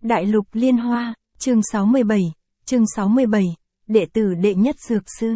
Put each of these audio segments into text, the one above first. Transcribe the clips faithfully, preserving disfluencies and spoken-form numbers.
Đại lục liên hoa, chương sáu mươi bảy, chương sáu mươi bảy, đệ tử đệ nhất dược sư.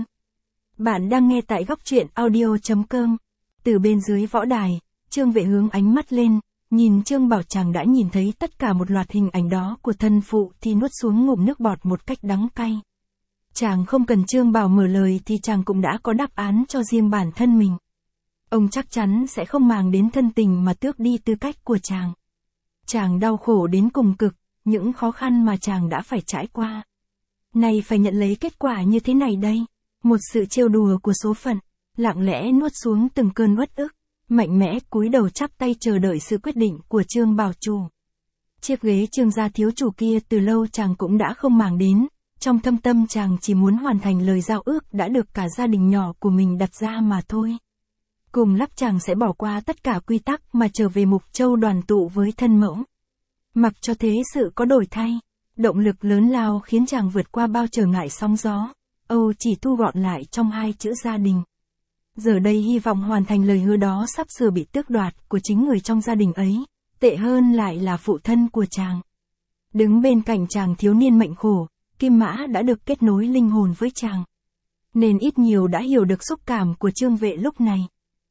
Bạn đang nghe tại góc truyện audio.com. Từ bên dưới võ đài, Trương Vệ hướng ánh mắt lên, nhìn Trương Bảo chàng đã nhìn thấy tất cả một loạt hình ảnh đó của thân phụ thì nuốt xuống ngụm nước bọt một cách đắng cay. Chàng không cần Trương Bảo mở lời thì chàng cũng đã có đáp án cho riêng bản thân mình. Ông chắc chắn sẽ không màng đến thân tình mà tước đi tư cách của chàng. Chàng đau khổ đến cùng cực, những khó khăn mà chàng đã phải trải qua. Này phải nhận lấy kết quả như thế này đây. Một sự trêu đùa của số phận, lặng lẽ nuốt xuống từng cơn uất ức, mạnh mẽ cúi đầu chắp tay chờ đợi sự quyết định của Trương Bảo chủ. Chiếc ghế Trương gia thiếu chủ kia từ lâu chàng cũng đã không màng đến, trong thâm tâm chàng chỉ muốn hoàn thành lời giao ước đã được cả gia đình nhỏ của mình đặt ra mà thôi. Cùng lắm chàng sẽ bỏ qua tất cả quy tắc mà trở về Mục Châu đoàn tụ với thân mẫu. Mặc cho thế sự có đổi thay, động lực lớn lao khiến chàng vượt qua bao trở ngại sóng gió, Âu chỉ thu gọn lại trong hai chữ gia đình. Giờ đây hy vọng hoàn thành lời hứa đó sắp sửa bị tước đoạt của chính người trong gia đình ấy, tệ hơn lại là phụ thân của chàng. Đứng bên cạnh chàng thiếu niên mệnh khổ, Kim Mã đã được kết nối linh hồn với chàng, nên ít nhiều đã hiểu được xúc cảm của Trương Vệ lúc này.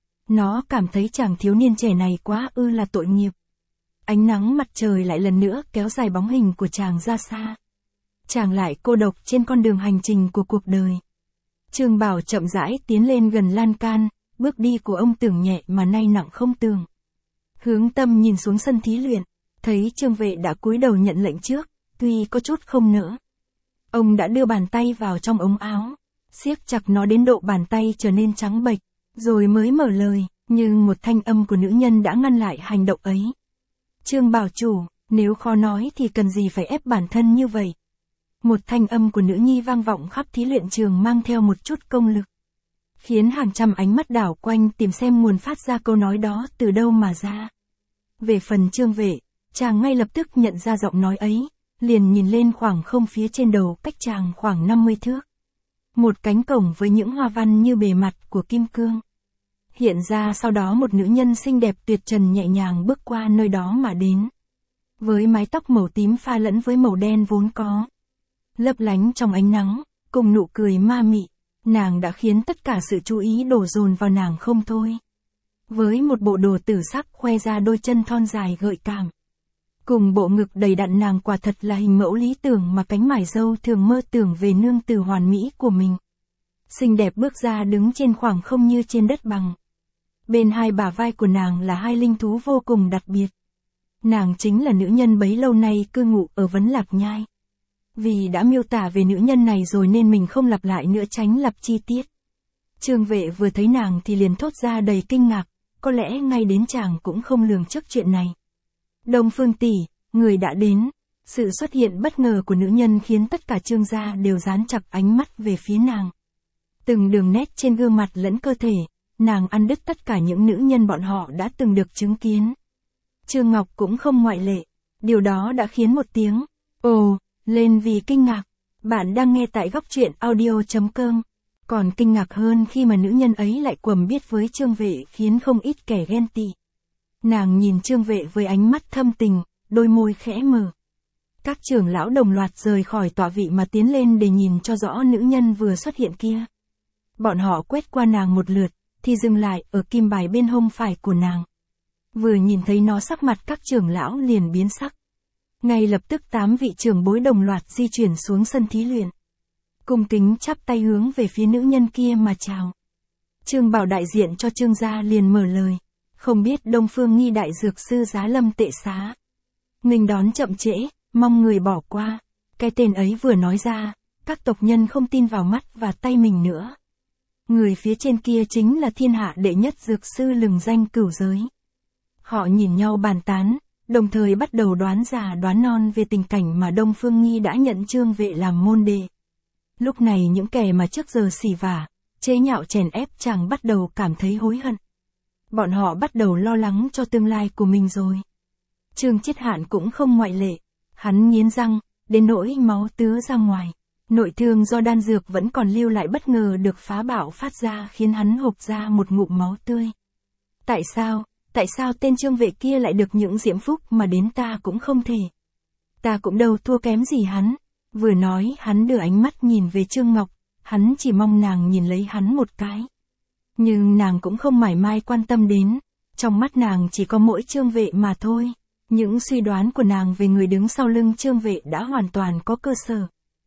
Nó cảm thấy chàng thiếu niên trẻ này quá ư là tội nghiệp. Ánh nắng mặt trời lại lần nữa kéo dài bóng hình của chàng ra xa. Chàng lại cô độc trên con đường hành trình của cuộc đời. Trương Bảo chậm rãi tiến lên gần lan can, bước đi của ông tưởng nhẹ mà nay nặng không tường. Hướng tâm nhìn xuống sân thí luyện, thấy Trương Vệ đã cúi đầu nhận lệnh trước, tuy có chút không nỡ. Ông đã đưa bàn tay vào trong ống áo, siết chặt nó đến độ bàn tay trở nên trắng bệch, rồi mới mở lời, nhưng một thanh âm của nữ nhân đã ngăn lại hành động ấy. Trương Bảo chủ, nếu khó nói thì cần gì phải ép bản thân như vậy. Một thanh âm của nữ nhi vang vọng khắp thí luyện trường mang theo một chút công lực, khiến hàng trăm ánh mắt đảo quanh tìm xem nguồn phát ra câu nói đó từ đâu mà ra. Về phần Trương Vệ, chàng ngay lập tức nhận ra giọng nói ấy, liền nhìn lên khoảng không phía trên đầu cách chàng khoảng năm mươi thước. Một cánh cổng với những hoa văn như bề mặt của kim cương. Hiện ra sau đó một nữ nhân xinh đẹp tuyệt trần nhẹ nhàng bước qua nơi đó mà đến. Với mái tóc màu tím pha lẫn với màu đen vốn có, lấp lánh trong ánh nắng, cùng nụ cười ma mị, nàng đã khiến tất cả sự chú ý đổ dồn vào nàng không thôi. Với một bộ đồ tử sắc khoe ra đôi chân thon dài gợi cảm, cùng bộ ngực đầy đặn, nàng quả thật là hình mẫu lý tưởng mà cánh mải dâu thường mơ tưởng về nương tử hoàn mỹ của mình. Xinh đẹp bước ra đứng trên khoảng không như trên đất bằng. Bên hai bả vai của nàng là hai linh thú vô cùng đặc biệt. Nàng chính là nữ nhân bấy lâu nay cư ngụ ở Vấn Lạc Nhai. Vì đã miêu tả về nữ nhân này rồi nên mình không lặp lại nữa, tránh lặp chi tiết. Trương Vệ vừa thấy nàng thì liền thốt ra đầy kinh ngạc, có lẽ ngay đến chàng cũng không lường trước chuyện này. Đông Phương tỷ, người đã đến. Sự xuất hiện bất ngờ của nữ nhân khiến tất cả Trương gia đều dán chặt ánh mắt về phía nàng. Từng đường nét trên gương mặt lẫn cơ thể, nàng ăn đứt tất cả những nữ nhân bọn họ đã từng được chứng kiến. Trương Ngọc cũng không ngoại lệ. Điều đó đã khiến một tiếng ồ lên vì kinh ngạc. Bạn đang nghe tại góc truyện audio.com. Còn kinh ngạc hơn khi mà nữ nhân ấy lại quầm biết với Trương Vệ, khiến không ít kẻ ghen tị. Nàng nhìn Trương Vệ với ánh mắt thâm tình, đôi môi khẽ mở. Các trưởng lão đồng loạt rời khỏi tọa vị mà tiến lên để nhìn cho rõ nữ nhân vừa xuất hiện kia. Bọn họ quét qua nàng một lượt, thì dừng lại ở kim bài bên hông phải của nàng. Vừa nhìn thấy nó, sắc mặt các trưởng lão liền biến sắc. Ngay lập tức tám vị trưởng bối đồng loạt di chuyển xuống sân thí luyện, cung kính chắp tay hướng về phía nữ nhân kia mà chào. Trương Bảo đại diện cho Trương gia liền mở lời, không biết Đông Phương Nghi đại dược sư giá lâm tệ xá, nghênh đón chậm trễ, mong người bỏ qua. Cái tên ấy vừa nói ra, các tộc nhân không tin vào mắt và tay mình nữa. Người phía trên kia chính là thiên hạ đệ nhất dược sư lừng danh cửu giới. Họ nhìn nhau bàn tán, đồng thời bắt đầu đoán già đoán non về tình cảnh mà Đông Phương Nghi đã nhận Trương Vệ làm môn đệ. Lúc này những kẻ mà trước giờ xỉ vả, chế nhạo chèn ép chàng bắt đầu cảm thấy hối hận. Bọn họ bắt đầu lo lắng cho tương lai của mình rồi. Trương Chiết Hạn cũng không ngoại lệ. Hắn nghiến răng, đến nỗi máu tứa ra ngoài. Nội thương do đan dược vẫn còn lưu lại bất ngờ được phá bạo phát ra khiến hắn hộc ra một ngụm máu tươi. Tại sao, tại sao tên Trương Vệ kia lại được những diễm phúc mà đến ta cũng không thể? Ta cũng đâu thua kém gì hắn. Vừa nói hắn đưa ánh mắt nhìn về Trương Ngọc, hắn chỉ mong nàng nhìn lấy hắn một cái. Nhưng nàng cũng không mảy may quan tâm đến, trong mắt nàng chỉ có mỗi Trương Vệ mà thôi. Những suy đoán của nàng về người đứng sau lưng Trương Vệ đã hoàn toàn có cơ sở.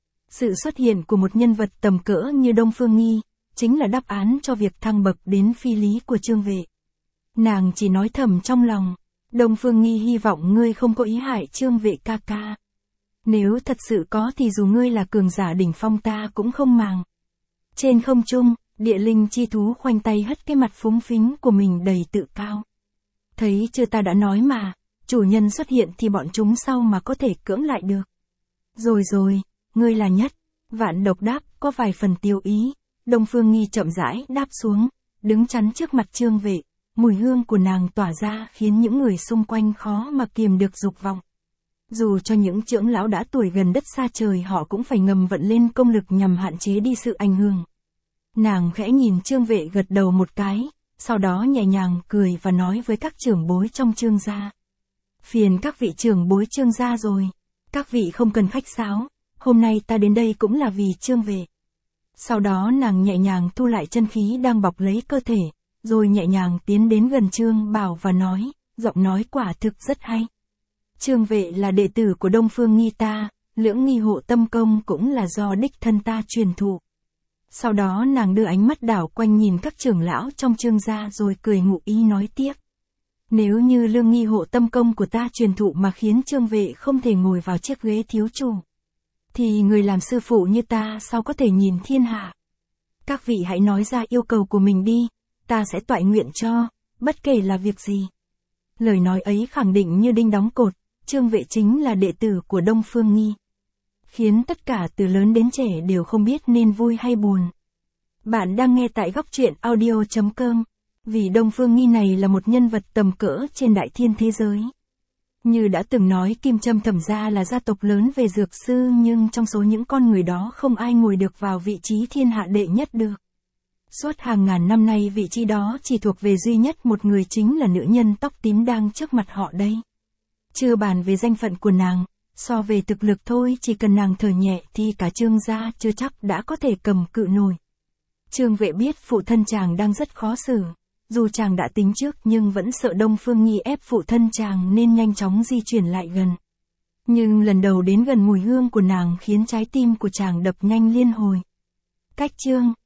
Sự xuất hiện của một nhân vật tầm cỡ như Đông Phương Nghi, chính là đáp án cho việc thăng bậc đến phi lý của Trương Vệ. Nàng chỉ nói thầm trong lòng, Đông Phương Nghi hy vọng ngươi không có ý hại Trương Vệ ca ca. Nếu thật sự có thì dù ngươi là cường giả đỉnh phong ta cũng không màng. Trên không trung, địa linh chi thú khoanh tay hất cái mặt phúng phính của mình đầy tự cao. Thấy chưa, ta đã nói mà, chủ nhân xuất hiện thì bọn chúng sau mà có thể cưỡng lại được. Rồi rồi, ngươi là nhất. Vạn Độc đáp có vài phần tiêu ý. Đông Phương Nghi chậm rãi đáp xuống, đứng chắn trước mặt Trương Vệ. Mùi hương của nàng tỏa ra khiến những người xung quanh khó mà kiềm được dục vọng. Dù cho những trưởng lão đã tuổi gần đất xa trời họ cũng phải ngầm vận lên công lực nhằm hạn chế đi sự ảnh hưởng. Nàng khẽ nhìn Trương Vệ gật đầu một cái, sau đó nhẹ nhàng cười và nói với các trưởng bối trong Trương gia. Phiền các vị trưởng bối Trương gia rồi. Các vị không cần khách sáo, hôm nay ta đến đây cũng là vì Trương Vệ. Sau đó nàng nhẹ nhàng thu lại chân khí đang bọc lấy cơ thể, rồi nhẹ nhàng tiến đến gần Trương Bảo và nói, giọng nói quả thực rất hay. Trương Vệ là đệ tử của Đông Phương Nghi ta, lưỡng nghi hộ tâm công cũng là do đích thân ta truyền thụ. Sau đó nàng đưa ánh mắt đảo quanh nhìn các trưởng lão trong Trương gia rồi cười ngụ ý nói tiếp. Nếu như lương nghi hộ tâm công của ta truyền thụ mà khiến Trương Vệ không thể ngồi vào chiếc ghế thiếu chủ, thì người làm sư phụ như ta sao có thể nhìn thiên hạ. Các vị hãy nói ra yêu cầu của mình đi, ta sẽ toại nguyện cho, bất kể là việc gì. Lời nói ấy khẳng định như đinh đóng cột, Trương Vệ chính là đệ tử của Đông Phương Nghi. Khiến tất cả từ lớn đến trẻ đều không biết nên vui hay buồn. Bạn đang nghe tại góc truyện audio chấm com. Vì Đông Phương Nghi này là một nhân vật tầm cỡ trên đại thiên thế giới. Như đã từng nói, Kim Trâm Thẩm gia là gia tộc lớn về dược sư, nhưng trong số những con người đó không ai ngồi được vào vị trí thiên hạ đệ nhất được. Suốt hàng ngàn năm nay vị trí đó chỉ thuộc về duy nhất một người, chính là nữ nhân tóc tím đang trước mặt họ đây. Chưa bàn về danh phận của nàng, so về thực lực thôi, chỉ cần nàng thở nhẹ thì cả Trương gia chưa chắc đã có thể cầm cự nổi. Trương Vệ biết phụ thân chàng đang rất khó xử. Dù chàng đã tính trước nhưng vẫn sợ Đông Phương Nghi ép phụ thân chàng nên nhanh chóng di chuyển lại gần. Nhưng lần đầu đến gần mùi hương của nàng khiến trái tim của chàng đập nhanh liên hồi. Cách Trương